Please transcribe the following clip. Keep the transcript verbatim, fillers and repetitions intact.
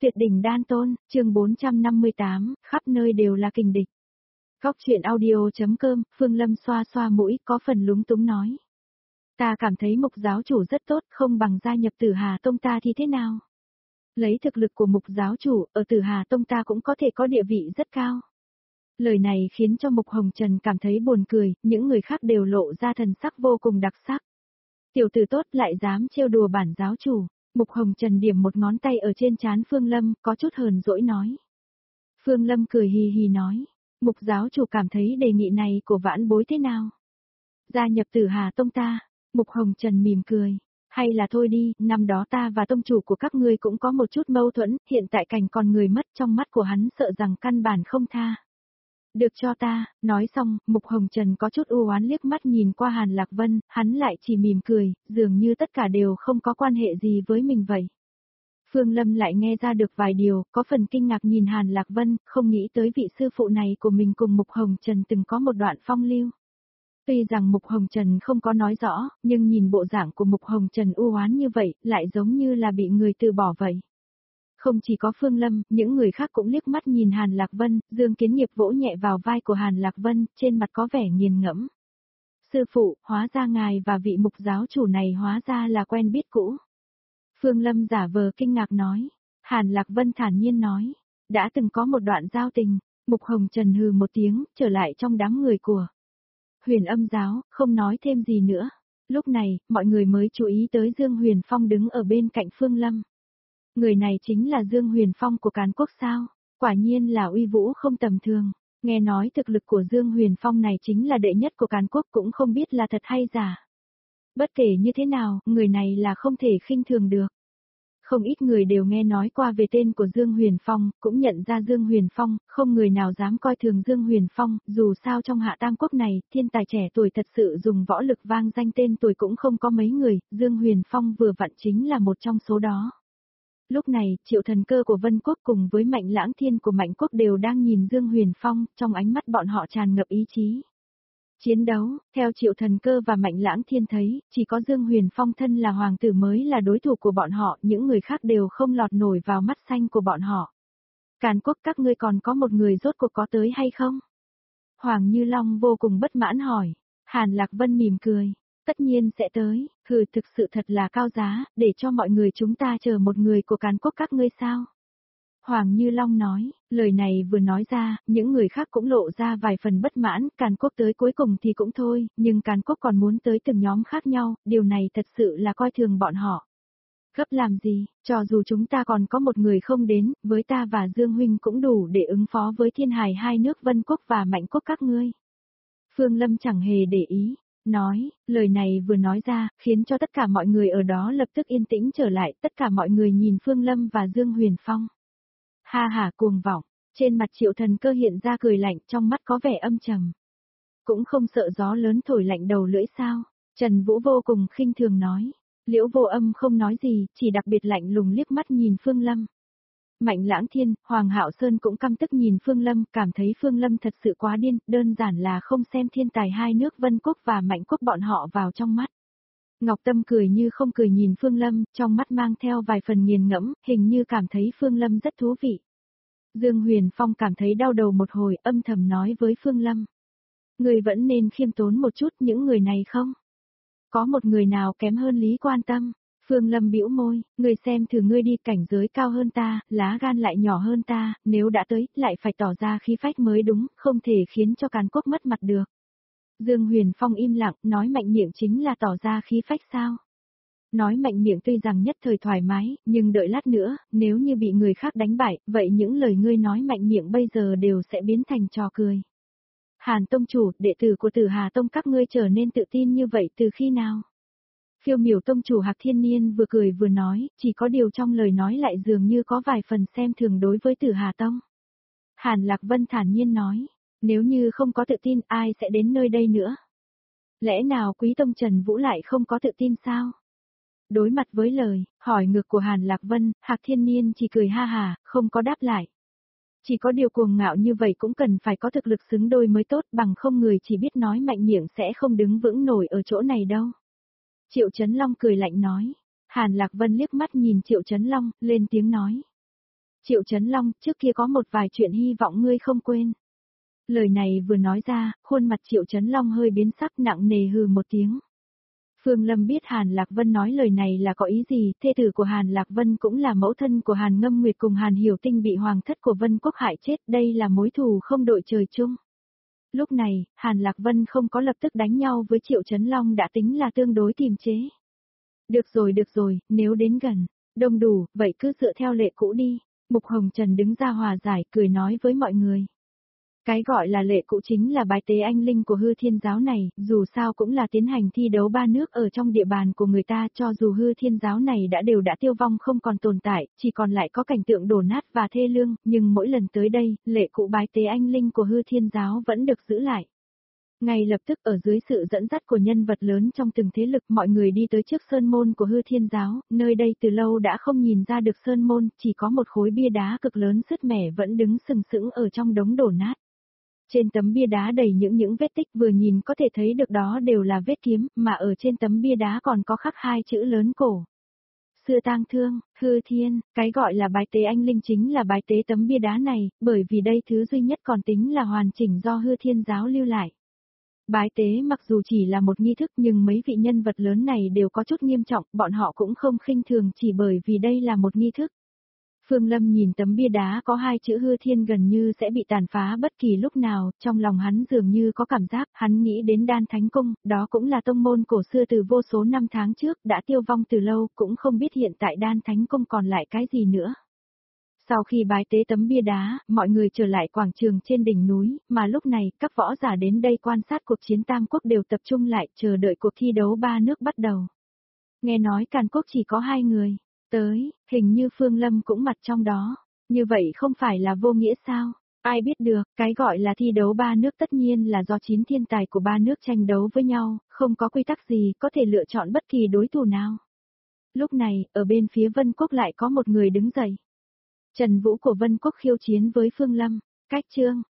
Tuyệt đỉnh đan tôn, chương bốn trăm năm mươi tám, khắp nơi đều là kình địch. Góc chuyện audio.com, Phương Lâm xoa xoa mũi, có phần lúng túng nói. Ta cảm thấy mục giáo chủ rất tốt, không bằng gia nhập Tử Hà Tông ta thì thế nào? Lấy thực lực của mục giáo chủ, ở Tử Hà Tông ta cũng có thể có địa vị rất cao. Lời này khiến cho Mục Hồng Trần cảm thấy buồn cười, những người khác đều lộ ra thần sắc vô cùng đặc sắc. Tiểu tử tốt lại dám trêu đùa bản giáo chủ. Mục Hồng Trần điểm một ngón tay ở trên trán Phương Lâm, có chút hờn dỗi nói. Phương Lâm cười hì hì nói, Mục giáo chủ cảm thấy đề nghị này của vãn bối thế nào? Gia nhập Tử Hà Tông ta, Mục Hồng Trần mỉm cười, hay là thôi đi, năm đó ta và tông chủ của các ngươi cũng có một chút mâu thuẫn, hiện tại cảnh còn người mất trong mắt của hắn sợ rằng căn bản không tha. Được cho ta, nói xong, Mục Hồng Trần có chút u oán liếc mắt nhìn qua Hàn Lạc Vân, hắn lại chỉ mỉm cười, dường như tất cả đều không có quan hệ gì với mình vậy. Phương Lâm lại nghe ra được vài điều, có phần kinh ngạc nhìn Hàn Lạc Vân, không nghĩ tới vị sư phụ này của mình cùng Mục Hồng Trần từng có một đoạn phong lưu. Tuy rằng Mục Hồng Trần không có nói rõ, nhưng nhìn bộ dạng của Mục Hồng Trần u oán như vậy, lại giống như là bị người từ bỏ vậy. Không chỉ có Phương Lâm, những người khác cũng liếc mắt nhìn Hàn Lạc Vân, Dương Kiến Nghiệp vỗ nhẹ vào vai của Hàn Lạc Vân, trên mặt có vẻ nghiền ngẫm. Sư phụ, hóa ra ngài và vị mục giáo chủ này hóa ra là quen biết cũ. Phương Lâm giả vờ kinh ngạc nói. Hàn Lạc Vân thản nhiên nói. Đã từng có một đoạn giao tình, Mục Hồng Trần hừ một tiếng, trở lại trong đám người của Huyền Âm giáo, không nói thêm gì nữa. Lúc này, mọi người mới chú ý tới Dương Huyền Phong đứng ở bên cạnh Phương Lâm. Người này chính là Dương Huyền Phong của Càn Quốc sao? Quả nhiên là uy vũ không tầm thường. Nghe nói thực lực của Dương Huyền Phong này chính là đệ nhất của Càn Quốc cũng không biết là thật hay giả. Bất kể như thế nào, người này là không thể khinh thường được. Không ít người đều nghe nói qua về tên của Dương Huyền Phong, cũng nhận ra Dương Huyền Phong, không người nào dám coi thường Dương Huyền Phong, dù sao trong Hạ Tam Quốc này, thiên tài trẻ tuổi thật sự dùng võ lực vang danh tên tuổi cũng không có mấy người, Dương Huyền Phong vừa vặn chính là một trong số đó. Lúc này, Triệu Thần Cơ của Vân Quốc cùng với Mạnh Lãng Thiên của Mạnh Quốc đều đang nhìn Dương Huyền Phong, trong ánh mắt bọn họ tràn ngập ý chí. Chiến đấu, theo Triệu Thần Cơ và Mạnh Lãng Thiên thấy, chỉ có Dương Huyền Phong thân là hoàng tử mới là đối thủ của bọn họ, những người khác đều không lọt nổi vào mắt xanh của bọn họ. Càn Quốc các ngươi còn có một người rốt cuộc có tới hay không? Hoàng Như Long vô cùng bất mãn hỏi. Hàn Lạc Vân mỉm cười. Tất nhiên sẽ tới, hừ thực sự thật là cao giá, để cho mọi người chúng ta chờ một người của Càn Quốc các ngươi sao? Hoàng Như Long nói, lời này vừa nói ra, những người khác cũng lộ ra vài phần bất mãn, Càn Quốc tới cuối cùng thì cũng thôi, nhưng Càn Quốc còn muốn tới từng nhóm khác nhau, điều này thật sự là coi thường bọn họ. Gấp làm gì, cho dù chúng ta còn có một người không đến, với ta và Dương Huynh cũng đủ để ứng phó với thiên hài hai nước Vân Quốc và Mạnh Quốc các ngươi. Phương Lâm chẳng hề để ý. Nói, lời này vừa nói ra, khiến cho tất cả mọi người ở đó lập tức yên tĩnh trở lại, tất cả mọi người nhìn Phương Lâm và Dương Huyền Phong. Ha ha cuồng vọng, trên mặt Triệu Thần Cơ hiện ra cười lạnh, trong mắt có vẻ âm trầm. Cũng không sợ gió lớn thổi lạnh đầu lưỡi sao? Trần Vũ vô cùng khinh thường nói. Liễu Vô Âm không nói gì, chỉ đặc biệt lạnh lùng liếc mắt nhìn Phương Lâm. Mạnh Lãng Thiên, Hoàng Hạo Sơn cũng căm tức nhìn Phương Lâm, cảm thấy Phương Lâm thật sự quá điên, đơn giản là không xem thiên tài hai nước Vân Quốc và Mạnh Quốc bọn họ vào trong mắt. Ngọc Tâm cười như không cười nhìn Phương Lâm, trong mắt mang theo vài phần nghiền ngẫm, hình như cảm thấy Phương Lâm rất thú vị. Dương Huyền Phong cảm thấy đau đầu một hồi, âm thầm nói với Phương Lâm. Người vẫn nên khiêm tốn một chút những người này không? Có một người nào kém hơn Lý Quan Tâm? Phương Lâm bĩu môi, ngươi xem thử ngươi đi cảnh giới cao hơn ta, lá gan lại nhỏ hơn ta, nếu đã tới, lại phải tỏ ra khí phách mới đúng, không thể khiến cho Càn Quốc mất mặt được. Dương Huyền Phong im lặng, nói mạnh miệng chính là tỏ ra khí phách sao? Nói mạnh miệng tuy rằng nhất thời thoải mái, nhưng đợi lát nữa, nếu như bị người khác đánh bại, vậy những lời ngươi nói mạnh miệng bây giờ đều sẽ biến thành trò cười. Hàn Tông Chủ, đệ tử của Tử Hà Tông các ngươi trở nên tự tin như vậy từ khi nào? Phiêu Miểu Tông Chủ Hạc Thiên Niên vừa cười vừa nói, chỉ có điều trong lời nói lại dường như có vài phần xem thường đối với Tử Hà Tông. Hàn Lạc Vân thản nhiên nói, nếu như không có tự tin ai sẽ đến nơi đây nữa? Lẽ nào Quý Tông Trần Vũ lại không có tự tin sao? Đối mặt với lời, hỏi ngược của Hàn Lạc Vân, Hạc Thiên Niên chỉ cười ha hà, không có đáp lại. Chỉ có điều cuồng ngạo như vậy cũng cần phải có thực lực xứng đôi mới tốt, bằng không người chỉ biết nói mạnh miệng sẽ không đứng vững nổi ở chỗ này đâu. Triệu Chấn Long cười lạnh nói. Hàn Lạc Vân liếc mắt nhìn Triệu Chấn Long, lên tiếng nói. Triệu Chấn Long, trước kia có một vài chuyện hy vọng ngươi không quên. Lời này vừa nói ra, khuôn mặt Triệu Chấn Long hơi biến sắc nặng nề hừ một tiếng. Phương Lâm biết Hàn Lạc Vân nói lời này là có ý gì, thê tử của Hàn Lạc Vân cũng là mẫu thân của Hàn Ngâm Nguyệt cùng Hàn Hiểu Tinh bị hoàng thất của Vân Quốc hại chết, đây là mối thù không đội trời chung. Lúc này, Hàn Lạc Vân không có lập tức đánh nhau với Triệu Chấn Long đã tính là tương đối kiềm chế. Được rồi được rồi, nếu đến gần, đông đủ, vậy cứ dựa theo lệ cũ đi. Mục Hồng Trần đứng ra hòa giải, cười nói với mọi người. Cái gọi là lệ cũ chính là bái tế anh linh của hư thiên giáo này, dù sao cũng là tiến hành thi đấu ba nước ở trong địa bàn của người ta, cho dù hư thiên giáo này đã đều đã tiêu vong không còn tồn tại, chỉ còn lại có cảnh tượng đổ nát và thê lương, nhưng mỗi lần tới đây, lệ cũ bái tế anh linh của hư thiên giáo vẫn được giữ lại. Ngay lập tức ở dưới sự dẫn dắt của nhân vật lớn trong từng thế lực, mọi người đi tới trước sơn môn của hư thiên giáo, nơi đây từ lâu đã không nhìn ra được sơn môn, chỉ có một khối bia đá cực lớn sứt mẻ vẫn đứng sừng sững ở trong đống đổ nát. Trên tấm bia đá đầy những những vết tích vừa nhìn có thể thấy được đó đều là vết kiếm, mà ở trên tấm bia đá còn có khắc hai chữ lớn cổ. Xưa tang thương, hư thiên, cái gọi là bái tế anh linh chính là bái tế tấm bia đá này, bởi vì đây thứ duy nhất còn tính là hoàn chỉnh do hư thiên giáo lưu lại. Bái tế mặc dù chỉ là một nghi thức nhưng mấy vị nhân vật lớn này đều có chút nghiêm trọng, bọn họ cũng không khinh thường chỉ bởi vì đây là một nghi thức. Phương Lâm nhìn tấm bia đá có hai chữ hư thiên gần như sẽ bị tàn phá bất kỳ lúc nào, trong lòng hắn dường như có cảm giác, hắn nghĩ đến Đan Thánh Cung, đó cũng là tông môn cổ xưa từ vô số năm tháng trước, đã tiêu vong từ lâu, cũng không biết hiện tại Đan Thánh Cung còn lại cái gì nữa. Sau khi bái tế tấm bia đá, mọi người trở lại quảng trường trên đỉnh núi, mà lúc này, các võ giả đến đây quan sát cuộc chiến Tam Quốc đều tập trung lại, chờ đợi cuộc thi đấu ba nước bắt đầu. Nghe nói Càn Quốc chỉ có hai người tới, hình như Phương Lâm cũng mặt trong đó. Như vậy không phải là vô nghĩa sao? Ai biết được, cái gọi là thi đấu ba nước tất nhiên là do chín thiên tài của ba nước tranh đấu với nhau, không có quy tắc gì có thể lựa chọn bất kỳ đối thủ nào. Lúc này, ở bên phía Vân Quốc lại có một người đứng dậy. Trần Vũ của Vân Quốc khiêu chiến với Phương Lâm. Cách chương